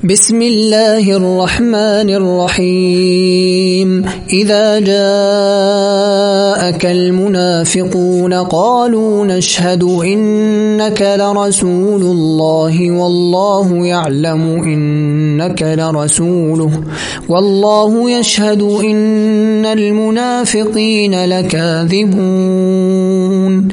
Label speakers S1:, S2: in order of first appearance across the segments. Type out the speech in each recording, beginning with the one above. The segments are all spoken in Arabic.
S1: بسم الله الرحمن الرحيم إذا جاءك المنافقون قالوا نشهد إنك لرسول الله والله يعلم إنك لرسوله والله يشهد إن المنافقين لكاذبون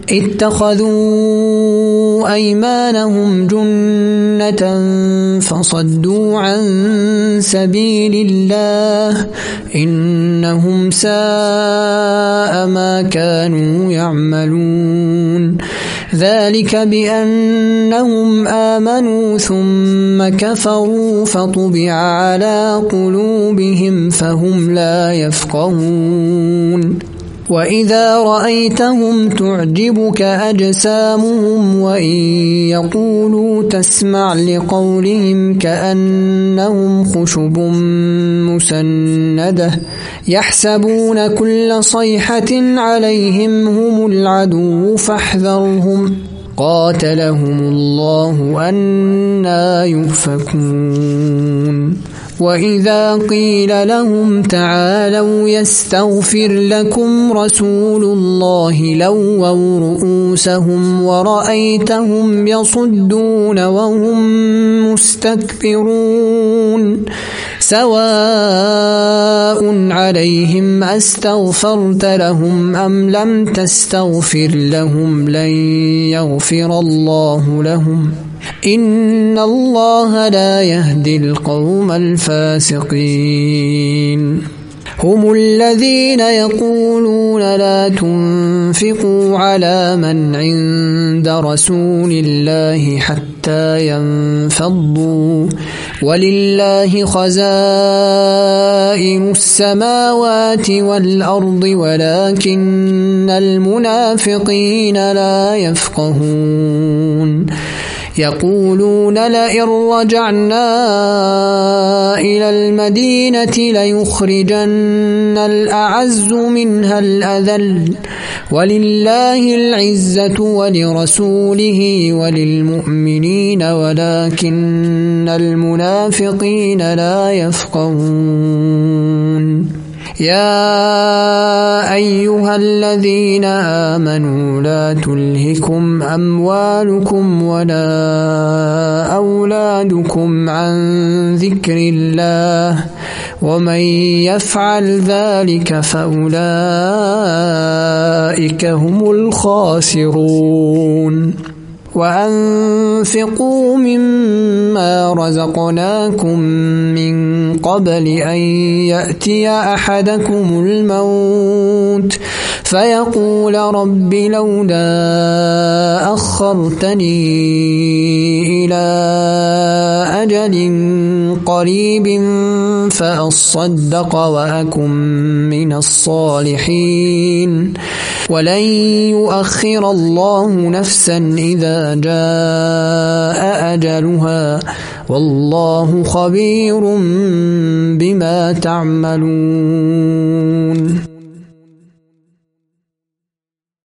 S1: اتخذوا أيمانهم جنة فصدوا عن سبيل الله إنهم ساء ما كانوا يعملون ذلك بأنهم آمنوا ثم كفروا فطبع على قلوبهم فهم لا يفقهون وإذا رأيتهم تعجبك أجسامهم وإن يقولوا تسمع لقولهم كأنهم خشب مسندة يحسبون كل صيحة عليهم هم العدو فاحذرهم قاتلهم الله أنى يؤفكون وإذا قيل لهم تعالوا يستغفر لكم رسول الله لووا رؤوسهم ورأيتهم يصدون وهم مستكبرون سواء عليهم أستغفرت لهم أم لم تستغفر لهم لن يغفر الله لهم إن الله لا يهدي القوم الفاسقين هم الذين يقولون لا تنفقوا على من عند رسول الله حتى ينفضوا ولله خزائن السماوات والأرض ولكن المنافقين لا يفقهون يقولون لئن رجعنا إلى المدينة ليخرجن الأعز منها الأذل ولله العزة ولرسوله وللمؤمنين ولكن المنافقين لا يفقهون يا أيها الذين آمنوا لا تلهكم أموالكم ولا أولادكم عن ذكر الله ومن يفعل ذلك فأولئك هم الخاسرون وأنفقوا مما رزقناكم من قبل أن يأتي أحدكم الموت فيقول رب لولا أخرتني إلى أجل قريب فأصدق وأكن من الصالحين ولن يؤخر الله نفسا إذا جاء أجلها والله خبير بما تعملون.